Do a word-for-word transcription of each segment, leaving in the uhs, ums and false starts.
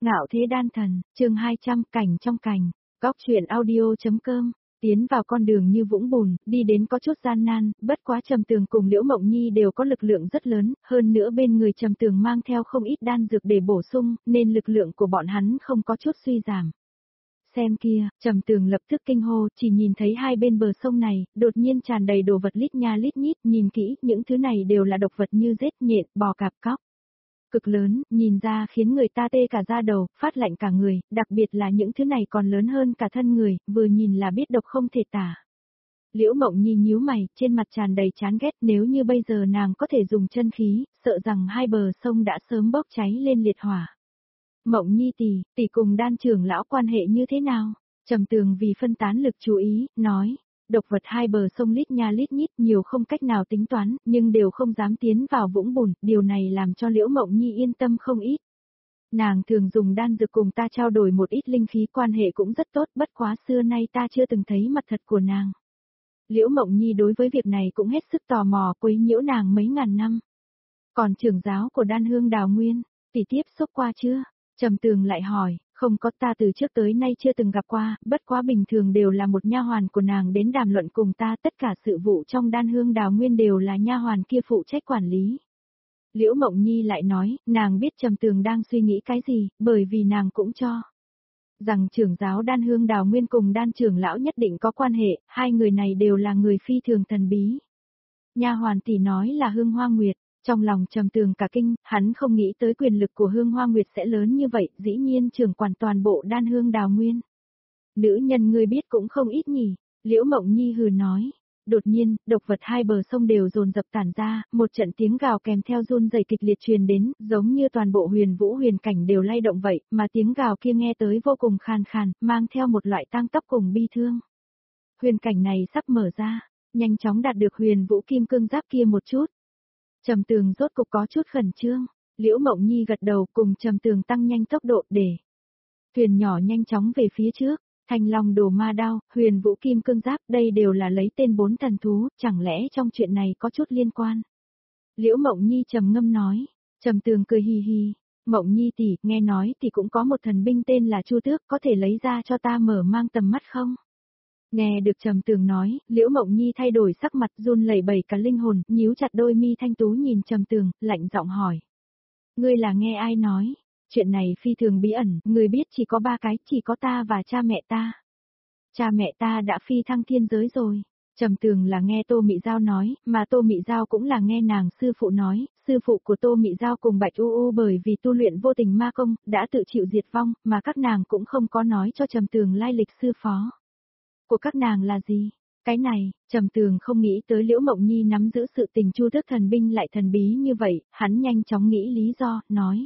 Ngạo thế đan thần, chương hai trăm, cảnh trong cành, góc truyện audio.com, tiến vào con đường như vũng bùn, đi đến có chút gian nan, bất quá Trầm Tường cùng Liễu Mộng Nhi đều có lực lượng rất lớn, hơn nữa bên người Trầm Tường mang theo không ít đan dược để bổ sung, nên lực lượng của bọn hắn không có chút suy giảm. Xem kia, Trầm Tường lập tức kinh hô, chỉ nhìn thấy hai bên bờ sông này, đột nhiên tràn đầy đồ vật lít nha lít nhít, nhìn kỹ, những thứ này đều là độc vật như rết nhện, bò cạp cóc. Cực lớn, nhìn ra khiến người ta tê cả da đầu, phát lạnh cả người, đặc biệt là những thứ này còn lớn hơn cả thân người, vừa nhìn là biết độc không thể tả. Liễu Mộng Nhi nhíu mày, trên mặt tràn đầy chán ghét, nếu như bây giờ nàng có thể dùng chân khí, sợ rằng hai bờ sông đã sớm bốc cháy lên liệt hỏa. Mộng Nhi tỷ, tỷ cùng đan trưởng lão quan hệ như thế nào? Trầm Tường vì phân tán lực chú ý, nói. Độc vật hai bờ sông lít nha lít nhít nhiều không cách nào tính toán, nhưng đều không dám tiến vào vũng bùn, điều này làm cho Liễu Mộng Nhi yên tâm không ít. Nàng thường dùng đan dược cùng ta trao đổi một ít linh khí, quan hệ cũng rất tốt, bất quá xưa nay ta chưa từng thấy mặt thật của nàng. Liễu Mộng Nhi đối với việc này cũng hết sức tò mò, quấy nhiễu nàng mấy ngàn năm. Còn trưởng giáo của Đan Hương Đào Nguyên, tỷ tiếp xúc qua chưa? Trầm Tường lại hỏi. Không có, ta từ trước tới nay chưa từng gặp qua, bất quá bình thường đều là một nha hoàn của nàng đến đàm luận cùng ta, tất cả sự vụ trong Đan Hương Đào Nguyên đều là nha hoàn kia phụ trách quản lý. Liễu Mộng Nhi lại nói, nàng biết Trầm Tường đang suy nghĩ cái gì, bởi vì nàng cũng cho rằng trưởng giáo Đan Hương Đào Nguyên cùng đan trưởng lão nhất định có quan hệ, hai người này đều là người phi thường thần bí. Nha hoàn tỷ nói là Hương Hoa Nguyệt. Trong lòng Trầm Tường cả kinh, hắn không nghĩ tới quyền lực của Hương Hoa Nguyệt sẽ lớn như vậy, dĩ nhiên trưởng quản toàn bộ Đan Hương Đào Nguyên. Nữ nhân ngươi biết cũng không ít nhỉ, Liễu Mộng Nhi hừ nói. Đột nhiên, độc vật hai bờ sông đều dồn dập tản ra, một trận tiếng gào kèm theo run rẩy kịch liệt truyền đến, giống như toàn bộ huyền vũ huyền cảnh đều lay động vậy, mà tiếng gào kia nghe tới vô cùng khàn khàn, mang theo một loại tang tóc cùng bi thương. Huyền cảnh này sắp mở ra, nhanh chóng đạt được huyền vũ kim cương giáp kia một chút. Trầm Tường rốt cục có chút khẩn trương, Liễu Mộng Nhi gật đầu cùng Trầm Tường tăng nhanh tốc độ để thuyền nhỏ nhanh chóng về phía trước, Thanh Long Đồ Ma Đao, Huyền Vũ Kim Cương Giáp, đây đều là lấy tên bốn thần thú, chẳng lẽ trong chuyện này có chút liên quan? Liễu Mộng Nhi trầm ngâm nói, Trầm Tường cười hì hì, Mộng Nhi tỷ, nghe nói thì cũng có một thần binh tên là Chu Tước, có thể lấy ra cho ta mở mang tầm mắt không? Nghe được Trầm Tường nói, Liễu Mộng Nhi thay đổi sắc mặt, run lẩy bẩy cả linh hồn, nhíu chặt đôi mi thanh tú nhìn Trầm Tường, lạnh giọng hỏi. Ngươi là nghe ai nói? Chuyện này phi thường bí ẩn, ngươi biết chỉ có ba cái, chỉ có ta và cha mẹ ta. Cha mẹ ta đã phi thăng thiên giới rồi. Trầm Tường là nghe Tô Mị Giao nói, mà Tô Mị Giao cũng là nghe nàng sư phụ nói, sư phụ của Tô Mị Giao cùng Bạch U U bởi vì tu luyện vô tình ma công, đã tự chịu diệt vong, mà các nàng cũng không có nói cho Trầm Tường lai lịch sư phó của các nàng là gì. Cái này, Trầm Tường không nghĩ tới Liễu Mộng Nhi nắm giữ sự tình Chu Tước thần binh lại thần bí như vậy, hắn nhanh chóng nghĩ lý do, nói.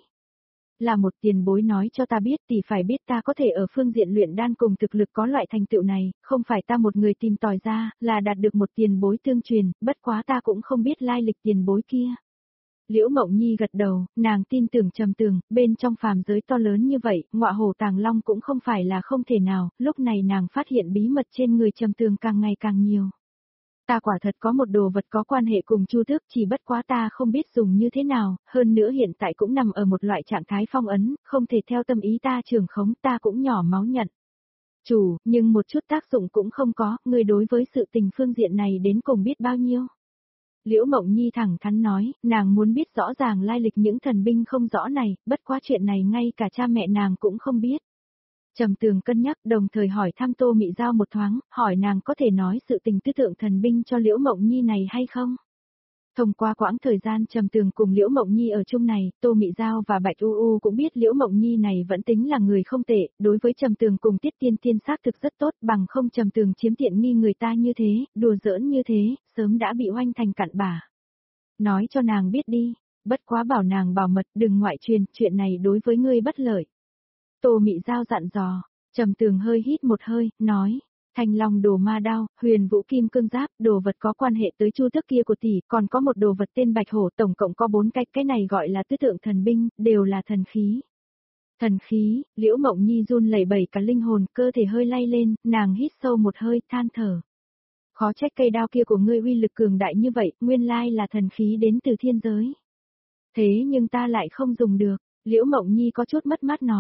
Là một tiền bối nói cho ta biết, thì phải biết ta có thể ở phương diện luyện đan cùng thực lực có loại thành tựu này, không phải ta một người tìm tòi ra, là đạt được một tiền bối tương truyền, bất quá ta cũng không biết lai lịch tiền bối kia. Liễu Mộng Nhi gật đầu, nàng tin tưởng Trầm Tường, bên trong phàm giới to lớn như vậy, ngọa hổ tàng long cũng không phải là không thể nào, lúc này nàng phát hiện bí mật trên người Trầm Tường càng ngày càng nhiều. Ta quả thật có một đồ vật có quan hệ cùng Chu Tước, chỉ bất quá ta không biết dùng như thế nào, hơn nữa hiện tại cũng nằm ở một loại trạng thái phong ấn, không thể theo tâm ý ta trường khống, ta cũng nhỏ máu nhận. Chủ, nhưng một chút tác dụng cũng không có, người đối với sự tình phương diện này đến cùng biết bao nhiêu. Liễu Mộng Nhi thẳng thắn nói, nàng muốn biết rõ ràng lai lịch những thần binh không rõ này, bất quá chuyện này ngay cả cha mẹ nàng cũng không biết. Trầm Tường cân nhắc, đồng thời hỏi thăm Tô Mị Giao một thoáng, hỏi nàng có thể nói sự tình tư tượng thần binh cho Liễu Mộng Nhi này hay không? Thông qua quãng thời gian Trầm Tường cùng Liễu Mộng Nhi ở chung này, Tô Mị Giao và Bạch U U cũng biết Liễu Mộng Nhi này vẫn tính là người không tệ, đối với Trầm Tường cùng Tiết Tiên Tiên xác thực rất tốt, bằng không Trầm Tường chiếm tiện nghi người ta như thế, đùa giỡn như thế, sớm đã bị oanh thành cặn bã. Nói cho nàng biết đi, bất quá bảo nàng bảo mật, đừng ngoại truyền, chuyện này đối với ngươi bất lợi. Tô Mị Giao dặn dò, Trầm Tường hơi hít một hơi, nói. Thanh Long Đồ Ma Đao, Huyền Vũ Kim Cương Giáp, đồ vật có quan hệ tới Chu Tước kia của tỷ, còn có một đồ vật tên Bạch Hổ, tổng cộng có bốn cái, cái này gọi là tứ tượng thần binh, đều là thần khí. Thần khí, Liễu Mộng Nhi run lẩy bẩy cả linh hồn, cơ thể hơi lay lên, nàng hít sâu một hơi, than thở. Khó trách cây đao kia của ngươi uy lực cường đại như vậy, nguyên lai là thần khí đến từ thiên giới. Thế nhưng ta lại không dùng được, Liễu Mộng Nhi có chút mất mát nói.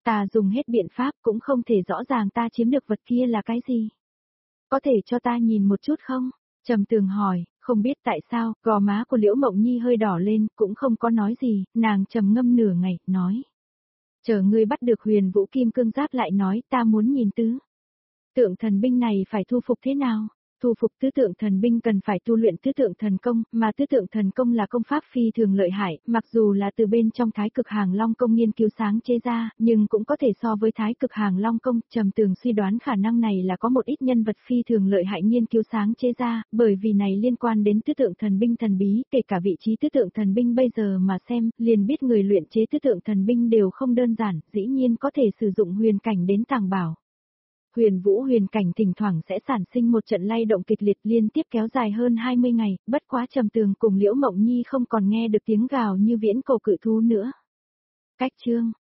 Ta dùng hết biện pháp cũng không thể rõ ràng ta chiếm được vật kia là cái gì. Có thể cho ta nhìn một chút không? Trầm Tường hỏi, không biết tại sao, gò má của Liễu Mộng Nhi hơi đỏ lên, cũng không có nói gì, nàng trầm ngâm nửa ngày, nói. Chờ ngươi bắt được Huyền Vũ Kim Cương Giáp lại nói, ta muốn nhìn tứ tượng thần binh này phải thu phục thế nào? Thu phục tứ tượng thần binh cần phải tu luyện tứ tượng thần công, mà tứ tượng thần công là công pháp phi thường lợi hại, mặc dù là từ bên trong Thái Cực Hàng Long công nghiên cứu sáng chế ra, nhưng cũng có thể so với Thái Cực Hàng Long công, Trầm Tường suy đoán khả năng này là có một ít nhân vật phi thường lợi hại nghiên cứu sáng chế ra, bởi vì này liên quan đến tứ tượng thần binh thần bí, kể cả vị trí tứ tượng thần binh bây giờ mà xem, liền biết người luyện chế tứ tượng thần binh đều không đơn giản, dĩ nhiên có thể sử dụng huyền cảnh đến tàng bảo. Huyền Vũ huyền cảnh thỉnh thoảng sẽ sản sinh một trận lay động kịch liệt liên tiếp kéo dài hơn hai mươi ngày, bất quá Trầm Tường cùng Liễu Mộng Nhi không còn nghe được tiếng gào như viễn cổ cự thú nữa. Cách chương